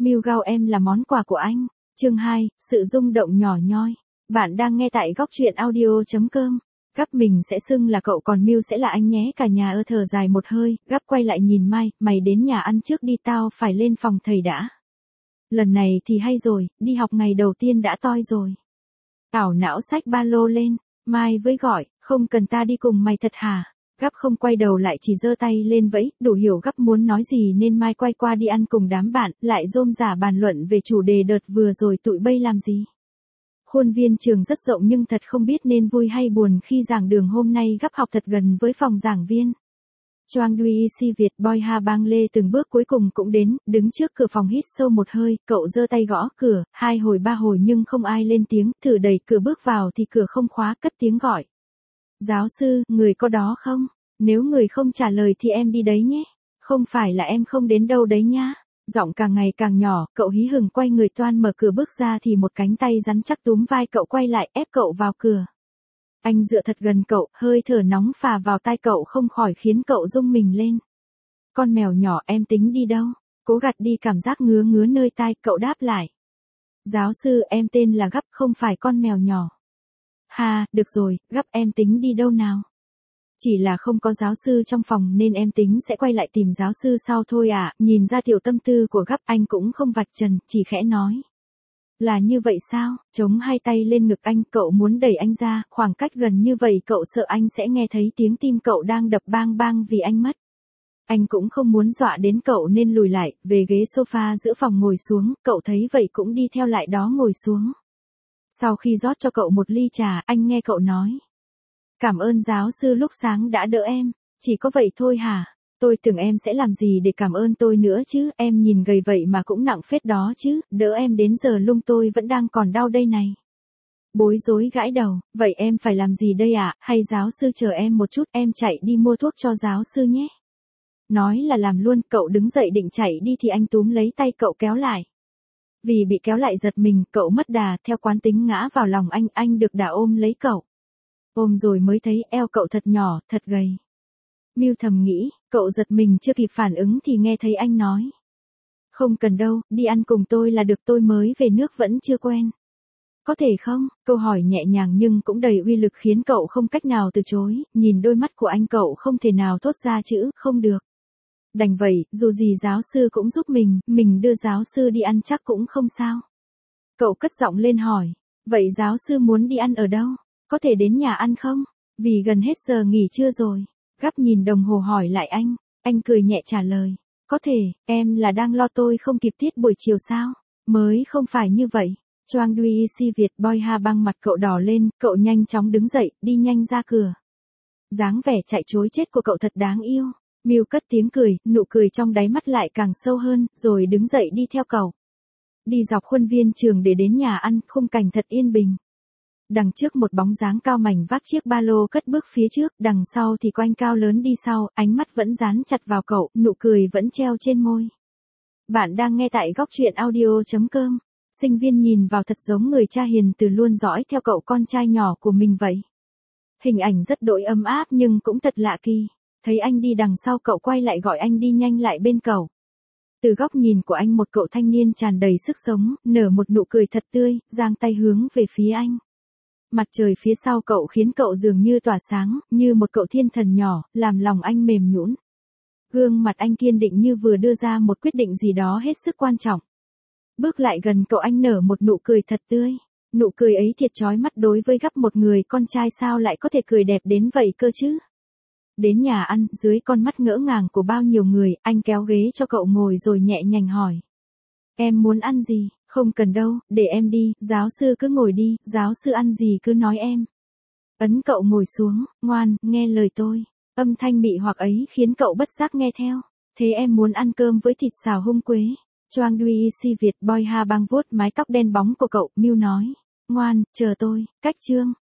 Miu Gao em là món quà của anh. Chương 2, sự rung động nhỏ nhoi. Bạn đang nghe tại góc truyện audio.com. Gắp mình sẽ xưng là cậu còn Miu sẽ là anh nhé. Cả nhà thở dài một hơi, Gắp quay lại nhìn Mai, mày đến nhà ăn trước đi, tao phải lên phòng thầy đã. Lần này thì hay rồi, đi học ngày đầu tiên đã toi rồi. Ảo não xách ba lô lên, Mai với gọi, không cần ta đi cùng mày thật hả? Gắp không quay đầu lại, chỉ giơ tay lên vẫy, đủ hiểu Gắp muốn nói gì nên Mai quay qua đi ăn cùng đám bạn, lại rôm rả bàn luận về chủ đề đợt vừa rồi tụi bay làm gì. Khuôn viên trường rất rộng nhưng thật không biết nên vui hay buồn khi giảng đường hôm nay Gắp học thật gần với phòng giảng viên. Choang Dui Si Việt Boy Ha Bang Lê từng bước cuối cùng cũng đến, đứng trước cửa phòng hít sâu một hơi, cậu giơ tay gõ cửa, 2 hồi 3 hồi nhưng không ai lên tiếng, thử đẩy cửa bước vào thì cửa không khóa, cất tiếng gọi. Giáo sư, người có đó không? Nếu người không trả lời thì em đi đấy nhé. Không phải là em không đến đâu đấy nha. Giọng càng ngày càng nhỏ, cậu hí hửng quay người toan mở cửa bước ra thì một cánh tay rắn chắc túm vai cậu quay lại ép cậu vào cửa. Anh dựa thật gần cậu, hơi thở nóng phả vào tai cậu không khỏi khiến cậu rung mình lên. Con mèo nhỏ, em tính đi đâu? Cố gạt đi cảm giác ngứa ngứa nơi tai, cậu đáp lại. Giáo sư, em tên là Gắp, không phải con mèo nhỏ. Ha, được rồi, Gắp, em tính đi đâu nào? Chỉ là không có giáo sư trong phòng nên em tính sẽ quay lại tìm giáo sư sau thôi ạ. Nhìn ra tiểu tâm tư của Gắp, anh cũng không vạch trần, chỉ khẽ nói. Là như vậy sao? Chống hai tay lên ngực anh, cậu muốn đẩy anh ra, khoảng cách gần như vậy cậu sợ anh sẽ nghe thấy tiếng tim cậu đang đập bang bang vì anh mất. Anh cũng không muốn dọa đến cậu nên lùi lại, về ghế sofa giữa phòng ngồi xuống, cậu thấy vậy cũng đi theo lại đó ngồi xuống. Sau khi rót cho cậu một ly trà, anh nghe cậu nói. Cảm ơn giáo sư lúc sáng đã đỡ em, chỉ có vậy thôi hả? Tôi tưởng em sẽ làm gì để cảm ơn tôi nữa chứ, em nhìn gầy vậy mà cũng nặng phết đó chứ, đỡ em đến giờ lưng tôi vẫn đang còn đau đây này. Bối rối gãi đầu, vậy em phải làm gì đây ạ, hay giáo sư chờ em một chút, em chạy đi mua thuốc cho giáo sư nhé. Nói là làm luôn, cậu đứng dậy định chạy đi thì anh túm lấy tay cậu kéo lại. Vì bị kéo lại giật mình, cậu mất đà, theo quán tính ngã vào lòng anh được đà ôm lấy cậu. Ôm rồi mới thấy eo cậu thật nhỏ, thật gầy. Miu thầm nghĩ, cậu giật mình chưa kịp phản ứng thì nghe thấy anh nói. Không cần đâu, đi ăn cùng tôi là được, tôi mới về nước vẫn chưa quen. Có thể không? Câu hỏi nhẹ nhàng nhưng cũng đầy uy lực khiến cậu không cách nào từ chối, nhìn đôi mắt của anh cậu không thể nào thốt ra chữ, không được. Đành vậy, dù gì giáo sư cũng giúp mình đưa giáo sư đi ăn chắc cũng không sao. Cậu cất giọng lên hỏi, vậy giáo sư muốn đi ăn ở đâu? Có thể đến nhà ăn không? Vì gần hết giờ nghỉ trưa rồi. Gắp nhìn đồng hồ hỏi lại anh cười nhẹ trả lời. Có thể, em là đang lo tôi không kịp tiết buổi chiều sao? Mới không phải như vậy. Choang Dui Si Việt Boy Ha Bang mặt cậu đỏ lên, cậu nhanh chóng đứng dậy, đi nhanh ra cửa. Dáng vẻ chạy trối chết của cậu thật đáng yêu. Miu cất tiếng cười, nụ cười trong đáy mắt lại càng sâu hơn, rồi đứng dậy đi theo cậu. Đi dọc khuôn viên trường để đến nhà ăn, khung cảnh thật yên bình. Đằng trước một bóng dáng cao mảnh vác chiếc ba lô cất bước phía trước, đằng sau thì có anh cao lớn đi sau, ánh mắt vẫn dán chặt vào cậu, nụ cười vẫn treo trên môi. Bạn đang nghe tại góc truyện audio.com. Sinh viên nhìn vào thật giống người cha hiền từ luôn dõi theo cậu con trai nhỏ của mình vậy. Hình ảnh rất đỗi ấm áp nhưng cũng thật lạ kỳ. Thấy anh đi đằng sau cậu quay lại gọi anh đi nhanh lại bên cậu. Từ góc nhìn của anh một cậu thanh niên tràn đầy sức sống, nở một nụ cười thật tươi, giang tay hướng về phía anh. Mặt trời phía sau cậu khiến cậu dường như tỏa sáng, như một cậu thiên thần nhỏ, làm lòng anh mềm nhũn. Gương mặt anh kiên định như vừa đưa ra một quyết định gì đó hết sức quan trọng. Bước lại gần cậu anh nở một nụ cười thật tươi. Nụ cười ấy thiệt chói mắt đối với Gắp một người con trai sao lại có thể cười đẹp đến vậy cơ chứ. Đến nhà ăn, dưới con mắt ngỡ ngàng của bao nhiêu người, anh kéo ghế cho cậu ngồi rồi nhẹ nhàng hỏi. Em muốn ăn gì? Không cần đâu, để em đi, giáo sư cứ ngồi đi, giáo sư ăn gì cứ nói em. Ấn cậu ngồi xuống, ngoan, nghe lời tôi. Âm thanh mị hoặc ấy khiến cậu bất giác nghe theo. Thế em muốn ăn cơm với thịt xào hung quế. Choang Dui Si Việt Boy Ha Bang vuốt mái tóc đen bóng của cậu, Miu nói. Ngoan, chờ tôi, cách chương.